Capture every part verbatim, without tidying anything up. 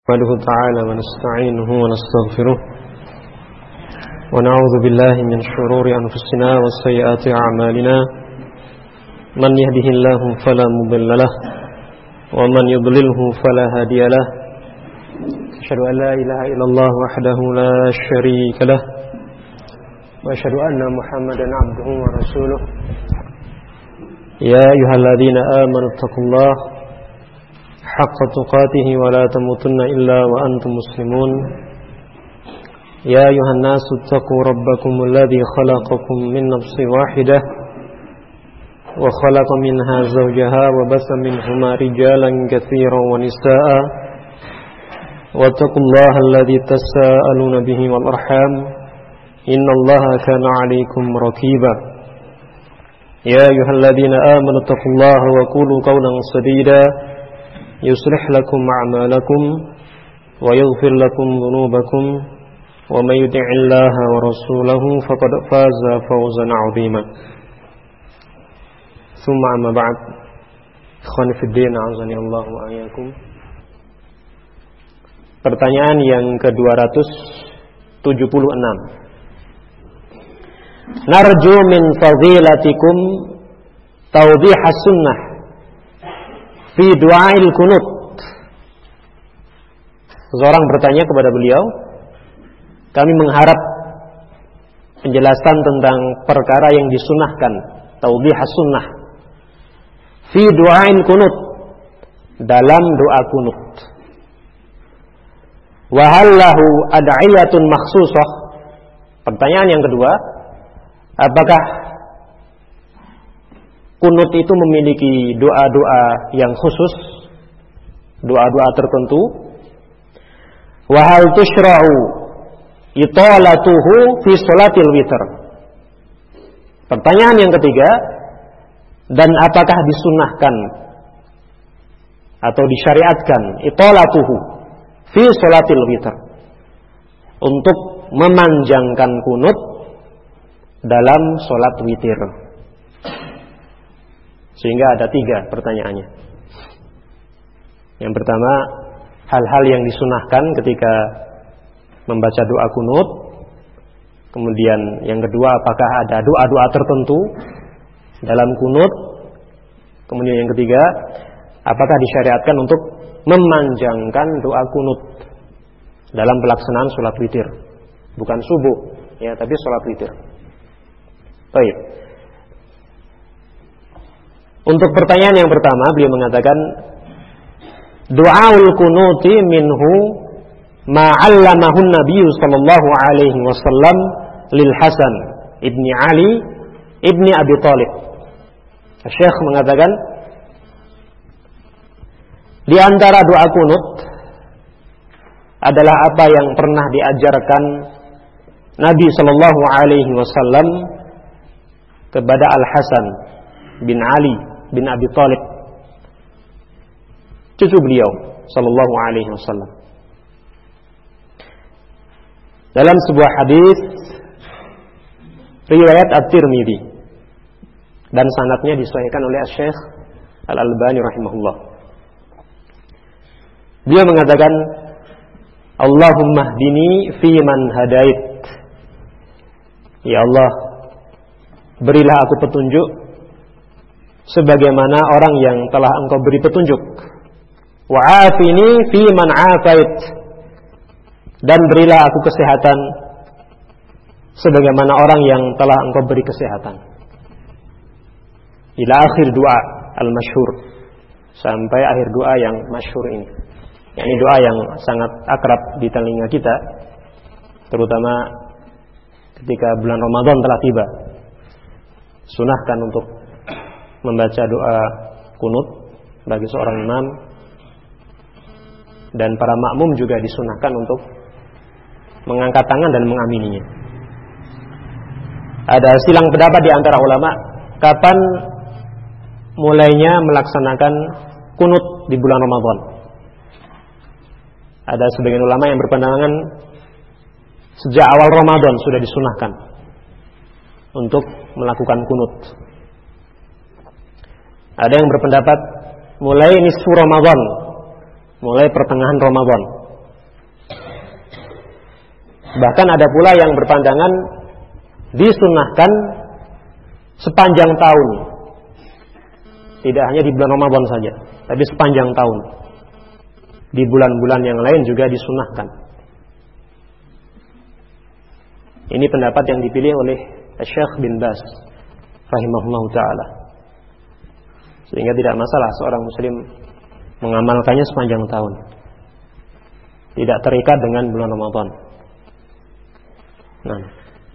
نحمده تعالى ونستعينه ونستغفره ونعوذ بالله من شرور أنفسنا وسيئات أعمالنا من يهده الله فلا مضل له ومن يضلله فلا هادي له أشهد أن لا إله إلا الله وحده لا شريك له وأشهد أن محمدا عبده ورسوله يا أيها الذين آمنوا اتقوا الله حق تقاته ولا تموتن إلا وأنتم مسلمون يا أيها الناس اتقوا ربكم الذي خلقكم من نفس واحدة وخلق منها زوجها وبث منهما رجالا كثيرا ونساء واتقوا الله الذي تساءلون به والأرحام إن الله كان عليكم رقيبا يا أيها الذين آمنوا اتقوا الله وقولوا قولا سديدا يصلح لكم أعمالكم ويغفر لكم ذنوبكم ومن يطع الله ورسوله فقد فاز فوزا عظيما ثم أما بعد إخواني في الدين أعزني الله وإياكم. Pertanyaan yang ke dua ratus tujuh puluh enam. Narju min fadilatikum tawdih as-sunnah fi du'ail kunut. Seseorang bertanya kepada beliau, kami mengharap penjelasan tentang perkara yang disunahkan, tawdih as-sunnah fi du'ail kunut, dalam doa kunut. Wa hal lahu ad'iyatun makhsusah. Pertanyaan yang kedua, apakah kunut itu memiliki doa-doa yang khusus, doa-doa tertentu? Wa hal tushra'u italatuhu fi sholatil witr. Pertanyaan yang ketiga, dan apakah disunahkan atau disyariatkan italatuhu fi sholatil witr, untuk memanjangkan kunut dalam sholat witir? Sehingga ada tiga pertanyaannya. Yang pertama, hal-hal yang disunahkan ketika membaca doa kunut. Kemudian yang kedua, apakah ada doa-doa tertentu dalam kunut? Kemudian yang ketiga, apakah disyariatkan untuk memanjangkan doa kunut dalam pelaksanaan sholat witir? Bukan subuh, ya, tapi sholat witir. Baik. Untuk pertanyaan yang pertama, beliau mengatakan du'aul kunuti minhu ma'allamahu Nabi sallallahu alaihi wasallam lil Hasan ibni Ali ibni Abi Thalib. Syekh mengatakan di antara doa kunut adalah apa yang pernah diajarkan Nabi sallallahu alaihi wasallam kepada Al Hasan bin Ali bin Abi Thalib, cucu beliau sallallahu alaihi wasallam. Dalam sebuah hadis riwayat At-Tirmidzi, dan sanadnya disahihkan oleh Syekh Al-Albani rahimahullah. Dia mengatakan, Allahumma hdini fi man hadait. Ya Allah, berilah aku petunjuk sebagaimana orang yang telah Engkau beri petunjuk. Wa afini fi man afait. Dan berilah aku kesehatan sebagaimana orang yang telah Engkau beri kesehatan. Ila akhir doa al-masyhur, sampai akhir doa yang masyhur ini. Ini doa yang sangat akrab di telinga kita, terutama ketika bulan Ramadan telah tiba. Sunahkan untuk membaca doa kunut bagi seorang imam, dan para makmum juga disunahkan untuk mengangkat tangan dan mengamininya. Ada silang pendapat di antara ulama kapan mulainya melaksanakan kunut di bulan Ramadan. Ada sebagian ulama yang berpandangan sejak awal Ramadan sudah disunahkan untuk melakukan kunut. Ada yang berpendapat mulai nisfu Ramadan, mulai pertengahan Ramadan Bahkan ada pula yang berpandangan disunnahkan sepanjang tahun. Tidak hanya di bulan Ramadan saja, tapi sepanjang tahun. Di bulan-bulan yang lain juga disunnahkan. Ini pendapat yang dipilih oleh Syekh bin Baz rahimahullah ta'ala. Sehingga tidak masalah seorang muslim mengamalkannya sepanjang tahun, tidak terikat dengan bulan Ramadan. Nah,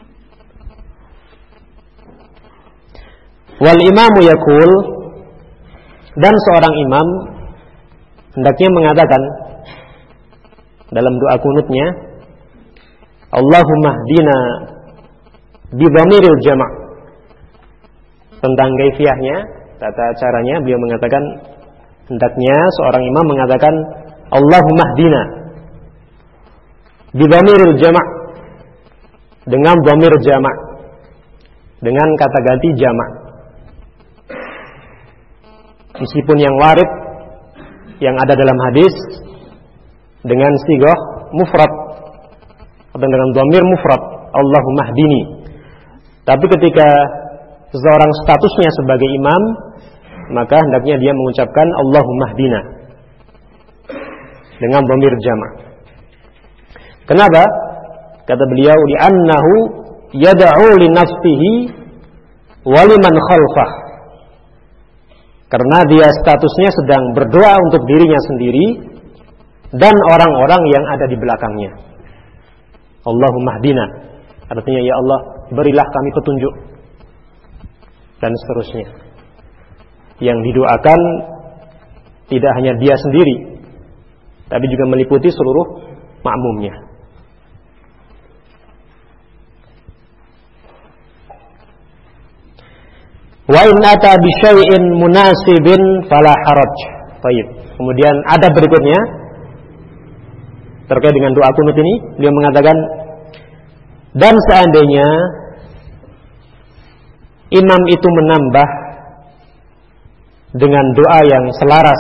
wal imamu yaqul, dan seorang imam hendaknya mengatakan dalam doa kunutnya, Allahumma hdina bi dhamiril jama'. Tentang kaifiyahnya, tata caranya, beliau mengatakan hendaknya seorang imam mengatakan Allahumma hdina bi dhamiril jama', dengan dhamir jama', dengan kata ganti jama'. Meskipun yang warid yang ada dalam hadis dengan sighah mufrad atau dengan dhamir mufrad Allahumma hdini, tapi ketika seseorang statusnya sebagai imam, maka hendaknya dia mengucapkan Allahumma hdina dengan dhamir jama'. Kenapa? Kata beliau, li'annahu yad'u li nafsihi wa liman khalfah. Karena dia statusnya sedang berdoa untuk dirinya sendiri dan orang-orang yang ada di belakangnya. Allahumma hdina, artinya ya Allah, berilah kami petunjuk, dan seterusnya. Yang didoakan tidak hanya dia sendiri, tapi juga meliputi seluruh makmumnya. Wa in ata bi syai'in munasibin fala haraj. Baik. Kemudian ada berikutnya terkait dengan doa kunut ini, beliau mengatakan, dan seandainya imam itu menambah dengan doa yang selaras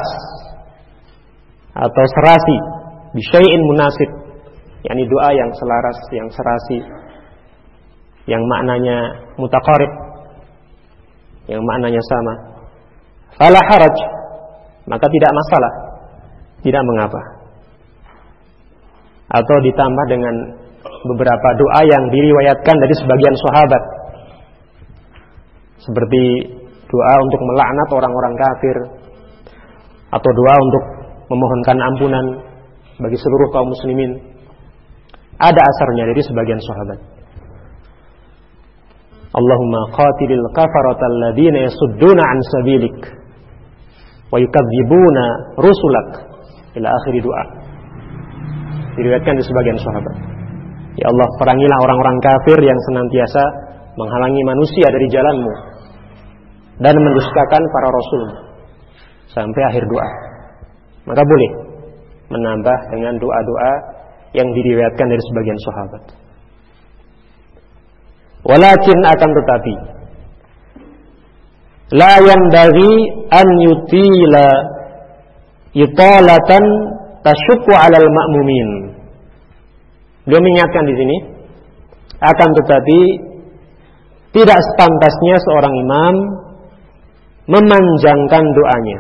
atau serasi, bi syai'in munasib, yakni doa yang selaras, yang serasi, yang maknanya mutaqarib, yang maknanya sama, fala haraj, maka tidak masalah, tidak mengapa. Atau ditambah dengan beberapa doa yang diriwayatkan dari sebagian sahabat, seperti doa untuk melaknat orang-orang kafir, atau doa untuk memohonkan ampunan bagi seluruh kaum muslimin. Ada asarnya dari sebagian sahabat. Allahumma qatilil kafaratal ladina yasudduna an sabilik wa yukadzibuna rusulak, ila akhir doa. Diriwayatkan di sebagian sahabat. Ya Allah, perangilah orang-orang kafir yang senantiasa menghalangi manusia dari jalanmu dan mendustakan para rasul, sampai akhir doa. Maka boleh menambah dengan doa-doa yang diriwayatkan dari sebagian sahabat. Walakin akan tetapi, la yanbaghi an yutila italatan tasyukku 'alal ma'mumin. Beliau mengingatkan di sini, akan tetapi tidak sepantasnya seorang imam memanjangkan doanya.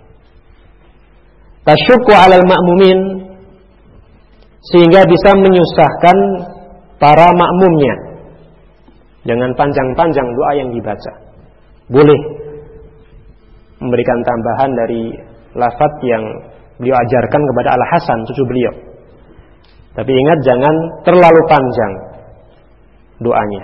Tasyukku 'alal ma'mumin, sehingga bisa menyusahkan para makmumnya dengan panjang-panjang doa yang dibaca. Boleh memberikan tambahan dari lafaz yang beliau ajarkan kepada Al-Hasan, cucu beliau. Tapi ingat, jangan terlalu panjang doanya,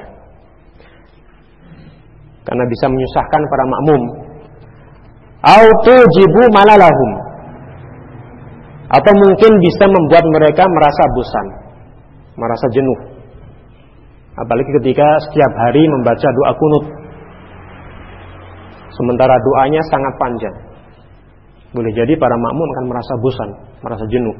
karena bisa menyusahkan para makmum. Au tujibu malalahum, atau mungkin bisa membuat mereka merasa bosan, merasa jenuh. Apalagi ketika setiap hari membaca doa kunut, sementara doanya sangat panjang. Boleh jadi para makmum akan merasa bosan, merasa jenuh.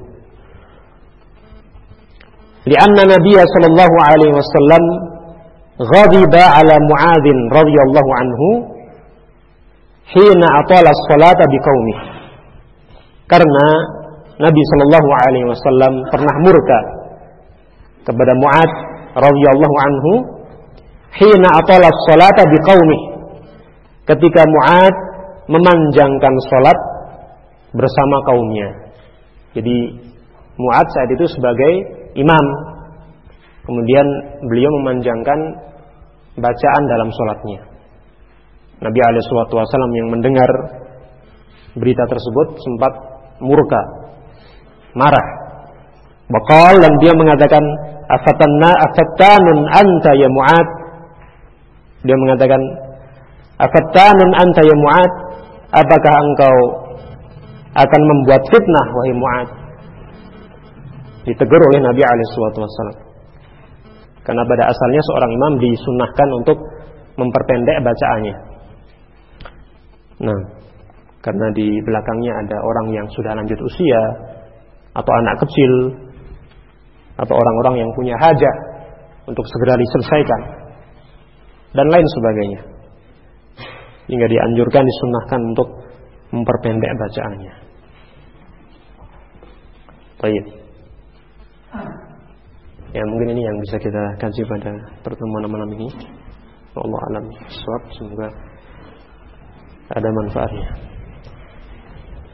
Lianna Nabiya sallallahu alaihi wasallam ghadiba ala Mu'adzin radhiyallahu anhu hina atala as-salata biqaumih. Karena Nabi sallallahu alaihi wasallam pernah murka kepada Mu'adz radhiyallahu anhu hina atala sholata biqaumih, ketika Mu'adz memanjangkan salat bersama kaumnya. Jadi Mu'adz saat itu sebagai imam, kemudian beliau memanjangkan bacaan dalam salatnya. Nabi alaihi salatu wasallam yang mendengar berita tersebut sempat murka, marah. Baqal, dan dia mengatakan, afatanna afattanun anta ya Mu'adz. Dia mengatakan, afattanun anta ya Mu'adz, apakah engkau akan membuat fitnah wahai Mu'adz? Ditegur oleh Nabi alaihi salatu wasallam. Karena pada asalnya seorang imam disunnahkan untuk memperpendek bacaannya. Nah, karena di belakangnya ada orang yang sudah lanjut usia, atau anak kecil, atau orang-orang yang punya hajat untuk segera diselesaikan, dan lain sebagainya, hingga dianjurkan, disunnahkan untuk memperpendek bacaannya. Baik. Ya, mungkin ini yang bisa kita kaji pada pertemuan malam ini. Wallahu a'lam bishawab. Semoga ada manfaatnya.